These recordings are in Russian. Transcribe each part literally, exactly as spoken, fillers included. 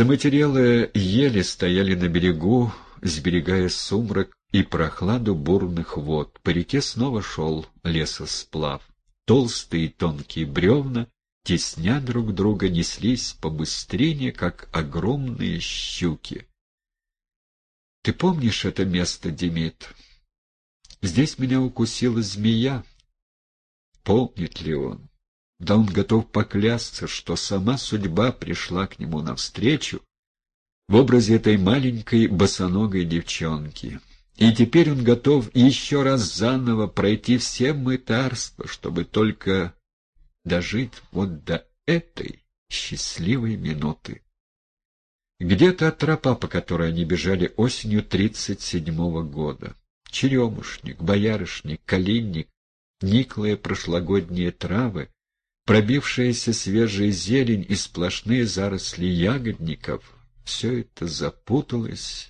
Заматерелые ели стояли на берегу, сберегая сумрак и прохладу бурных вод. По реке снова шел лесосплав. Толстые и тонкие бревна, тесня друг друга, неслись по быстрине, как огромные щуки. — Ты помнишь это место, Демид? Здесь меня укусила змея. Помнит ли он? Да он готов поклясться, что сама судьба пришла к нему навстречу в образе этой маленькой босоногой девчонки. И теперь он готов еще раз заново пройти все мытарства, чтобы только дожить вот до этой счастливой минуты. Где-то тропа, по которой они бежали осенью тридцать седьмого года. Черемушник, боярышник, калинник, никлые прошлогодние травы, пробившаяся свежая зелень и сплошные заросли ягодников — все это запуталось,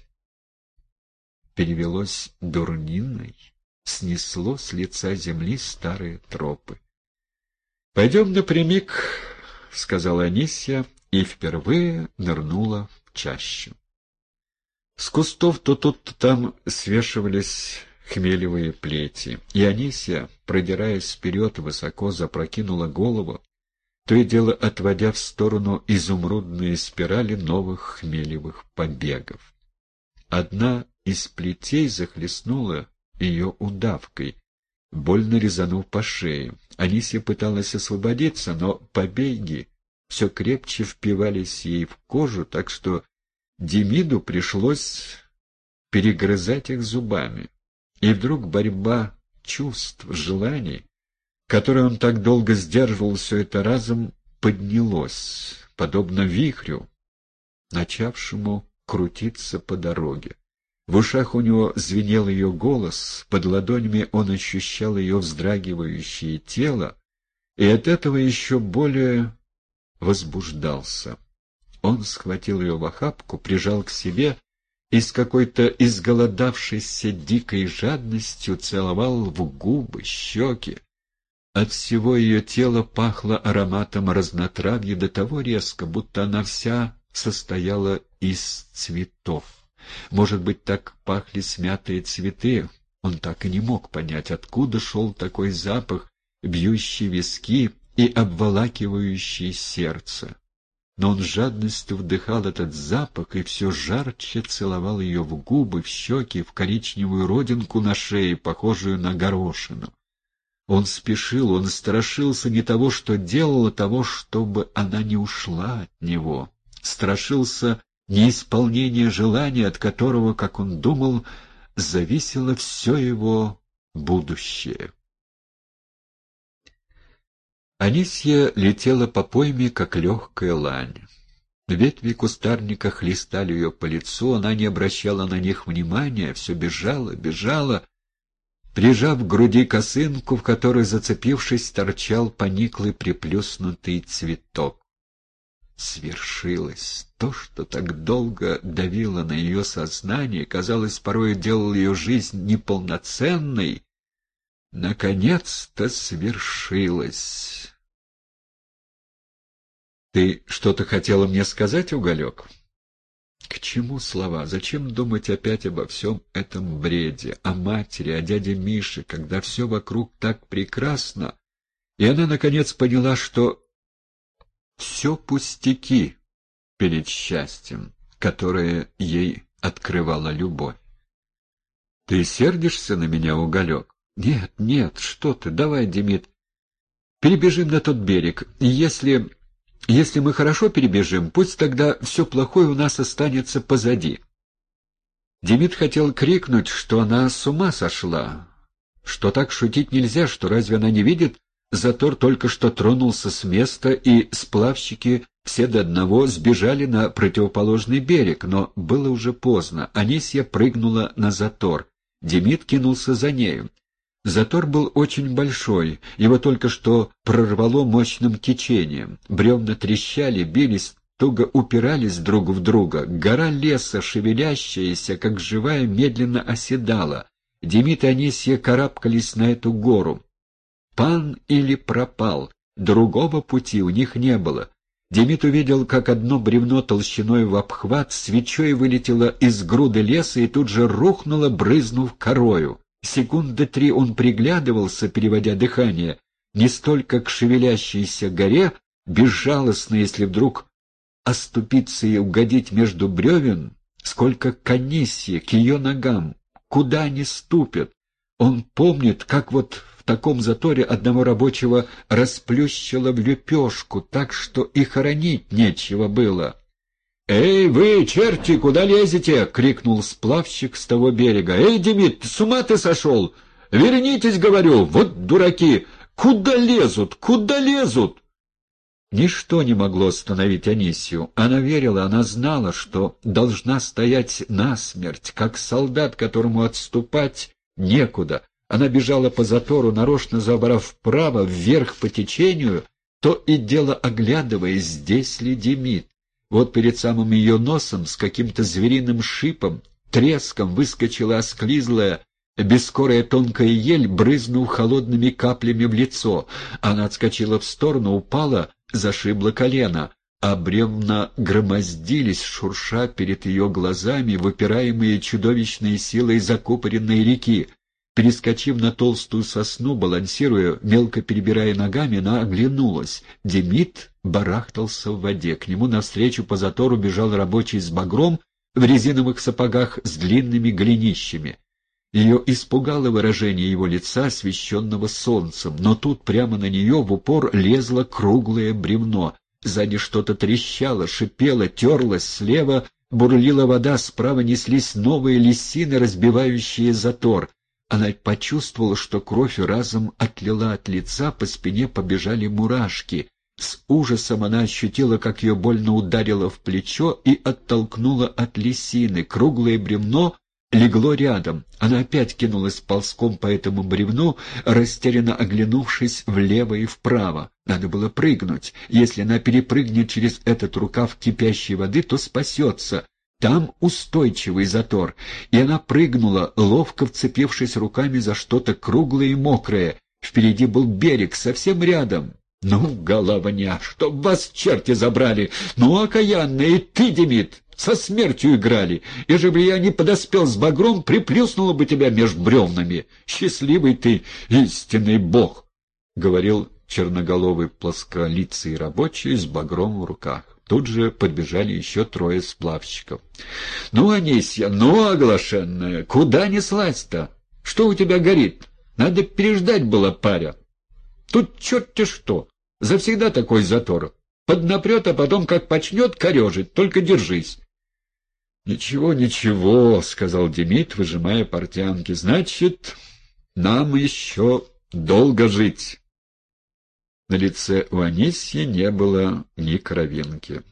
перевелось дурниной, снесло с лица земли старые тропы. — Пойдем напрямик, — сказала Анисья, и впервые нырнула в чащу. С кустов то тут, то там свешивались хмелевые плети, и Анисья, продираясь вперед, высоко запрокинула голову, то и дело отводя в сторону изумрудные спирали новых хмелевых побегов. Одна из плетей захлестнула ее удавкой, больно резанув по шее. Анисья пыталась освободиться, но побеги все крепче впивались ей в кожу, так что Демиду пришлось перегрызать их зубами. И вдруг борьба чувств, желаний, которые он так долго сдерживал, все это разом поднялось, подобно вихрю, начавшему крутиться по дороге. В ушах у него звенел ее голос, под ладонями он ощущал ее вздрагивающее тело, и от этого еще более возбуждался. Он схватил ее в охапку, прижал к себе и с какой-то изголодавшейся дикой жадностью целовал в губы, щеки. От всего ее тела пахло ароматом разнотравья до того резко, будто она вся состояла из цветов. Может быть, так пахли смятые цветы? Он так и не мог понять, откуда шел такой запах, бьющий виски и обволакивающий сердце. Но он с жадностью вдыхал этот запах и все жарче целовал ее в губы, в щеки, в коричневую родинку на шее, похожую на горошину. Он спешил, он страшился не того, что делал, а того, чтобы она не ушла от него. Страшился неисполнения желания, от которого, как он думал, зависело все его будущее. Анисья летела по пойме, как легкая лань. Ветви кустарника хлестали ее по лицу, она не обращала на них внимания, все бежала, бежала, прижав к груди косынку, в которой, зацепившись, торчал пониклый приплюснутый цветок. Свершилось то, что так долго давило на ее сознание, казалось, порой делало ее жизнь неполноценной. Наконец-то свершилось. «Ты что-то хотела мне сказать, Уголек?» «К чему слова? Зачем думать опять обо всем этом бреде? О матери, о дяде Мише, когда все вокруг так прекрасно?» И она, наконец, поняла, что все пустяки перед счастьем, которое ей открывала любовь. «Ты сердишься на меня, Уголек?» «Нет, нет, что ты, давай, Демид, перебежим на тот берег, и если... Если мы хорошо перебежим, пусть тогда все плохое у нас останется позади». Демид хотел крикнуть, что она с ума сошла, что так шутить нельзя, что разве она не видит, Затор только что тронулся с места, и сплавщики все до одного сбежали на противоположный берег, но было уже поздно. Анисья прыгнула на Затор. Демид кинулся за нею. Затор был очень большой, его только что прорвало мощным течением. Бревна трещали, бились, туго упирались друг в друга. Гора леса, шевелящаяся, как живая, медленно оседала. Демид и Анисья карабкались на эту гору. Пан или пропал, другого пути у них не было. Демид увидел, как одно бревно толщиной в обхват свечой вылетело из груды леса и тут же рухнуло, брызнув корою. Секунды три он приглядывался, переводя дыхание, не столько к шевелящейся горе, безжалостно, если вдруг оступиться и угодить между бревен, сколько к Анисье, к ее ногам, куда они ступят. Он помнит, как вот в таком заторе одного рабочего расплющило в лепешку, так что и хоронить нечего было. «Эй, вы, черти, куда лезете?» — крикнул сплавщик с того берега. «Эй, Демид, с ума ты сошел? Вернитесь, говорю, вот дураки! Куда лезут? Куда лезут?» Ничто не могло остановить Анисью. Она верила, она знала, что должна стоять насмерть, как солдат, которому отступать некуда. Она бежала по затору, нарочно забрав вправо, вверх по течению, то и дело оглядываясь, здесь ли Демид. Вот перед самым ее носом с каким-то звериным шипом, треском выскочила осклизлая, бескорая тонкая ель, брызнув холодными каплями в лицо. Она отскочила в сторону, упала, зашибла колено, а бревна громоздились, шурша перед ее глазами, выпираемые чудовищной силой закупоренной реки. Перескочив на толстую сосну, балансируя, мелко перебирая ногами, она оглянулась. Демид барахтался в воде. К нему навстречу по затору бежал рабочий с багром в резиновых сапогах с длинными голенищами. Ее испугало выражение его лица, освещенного солнцем, но тут прямо на нее в упор лезло круглое бревно. Сзади что-то трещало, шипело, терлось, слева бурлила вода, справа неслись новые лисины, разбивающие затор. Она почувствовала, что кровь разом отлила от лица, по спине побежали мурашки. С ужасом она ощутила, как ее больно ударило в плечо и оттолкнула от лисины. Круглое бревно легло рядом. Она опять кинулась ползком по этому бревну, растерянно оглянувшись влево и вправо. Надо было прыгнуть. Если она перепрыгнет через этот рукав кипящей воды, то спасется. Там устойчивый затор, и она прыгнула, ловко вцепившись руками за что-то круглое и мокрое. Впереди был берег, совсем рядом. «Ну, головня, чтоб вас черти забрали! Ну, окаянная, и ты, Демид, со смертью играли! Ежели бы я не подоспел с багром, приплюснула бы тебя меж бревнами! Счастливый ты, истинный бог!» — говорил черноголовый плосколицый рабочий с багром в руках. Тут же подбежали еще трое сплавщиков. «Ну, Анисья, ну, оглашенная, куда неслась-то? Что у тебя горит? Надо переждать было, паря. Тут черт-те что, завсегда такой затор. Поднапрет, а потом как почнет корежить, только держись». «Ничего, ничего», — сказал Демид, выжимая портянки. «Значит, нам еще долго жить». На лице у Анисьи не было ни кровинки.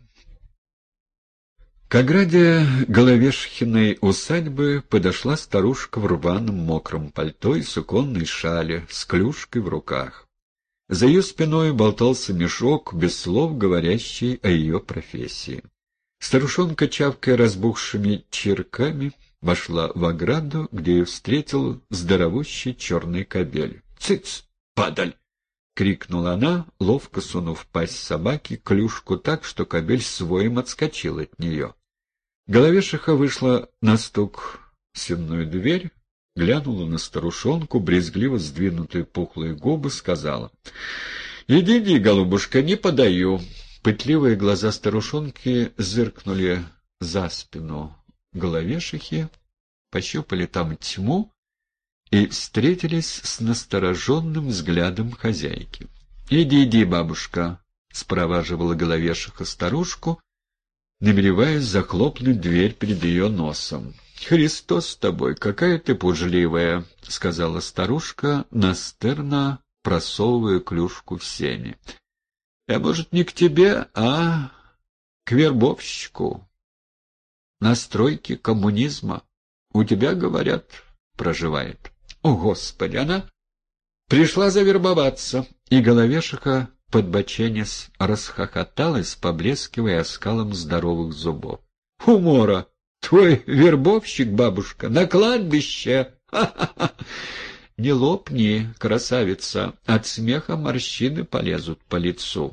К ограде Головешхиной усадьбы подошла старушка в рваном мокром пальто и суконной шале с клюшкой в руках. За ее спиной болтался мешок, без слов говорящий о ее профессии. Старушонка, чавкая разбухшими чирками, вошла в ограду, где ее встретил здоровущий черный кобель. «Цыц, падаль!» — крикнула она, ловко сунув в пасть собаки клюшку так, что кобель своим отскочил от нее. Головешиха вышла на стук в сенную дверь, глянула на старушонку, брезгливо сдвинутые пухлые губы, сказала: «Иди, иди, голубушка, не подаю». Пытливые глаза старушонки зыркнули за спину Головешихи, пощупали там тьму и встретились с настороженным взглядом хозяйки. «Иди, иди, бабушка», — спроваживала Головешиха старушку, намереваясь захлопнуть дверь перед ее носом. «Христос с тобой, какая ты пужливая», — сказала старушка, настырно просовывая клюшку в сени. «Я, может, не к тебе, а к вербовщику. На стройке коммунизма у тебя, говорят, проживает». «О, Господи, она пришла завербоваться!» И Головешиха, подбоченясь, расхохоталась, поблескивая оскалом здоровых зубов. «Умора! Твой вербовщик, бабушка, на кладбище! Ха-ха-ха! Не лопни, красавица, от смеха морщины полезут по лицу».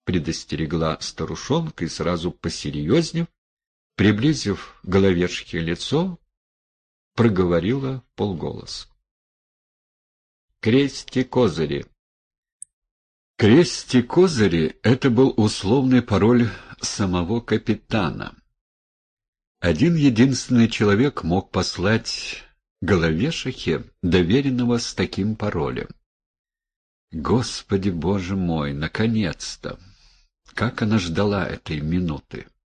предостерегла старушонка и сразу посерьезнев, приблизив головешке лицо, проговорила вполголоса. «Крести-козыри». «Крести-козыри» — это был условный пароль самого капитана. Один единственный человек мог послать головешихе доверенного с таким паролем. Господи, Боже мой, наконец-то! Как она ждала этой минуты!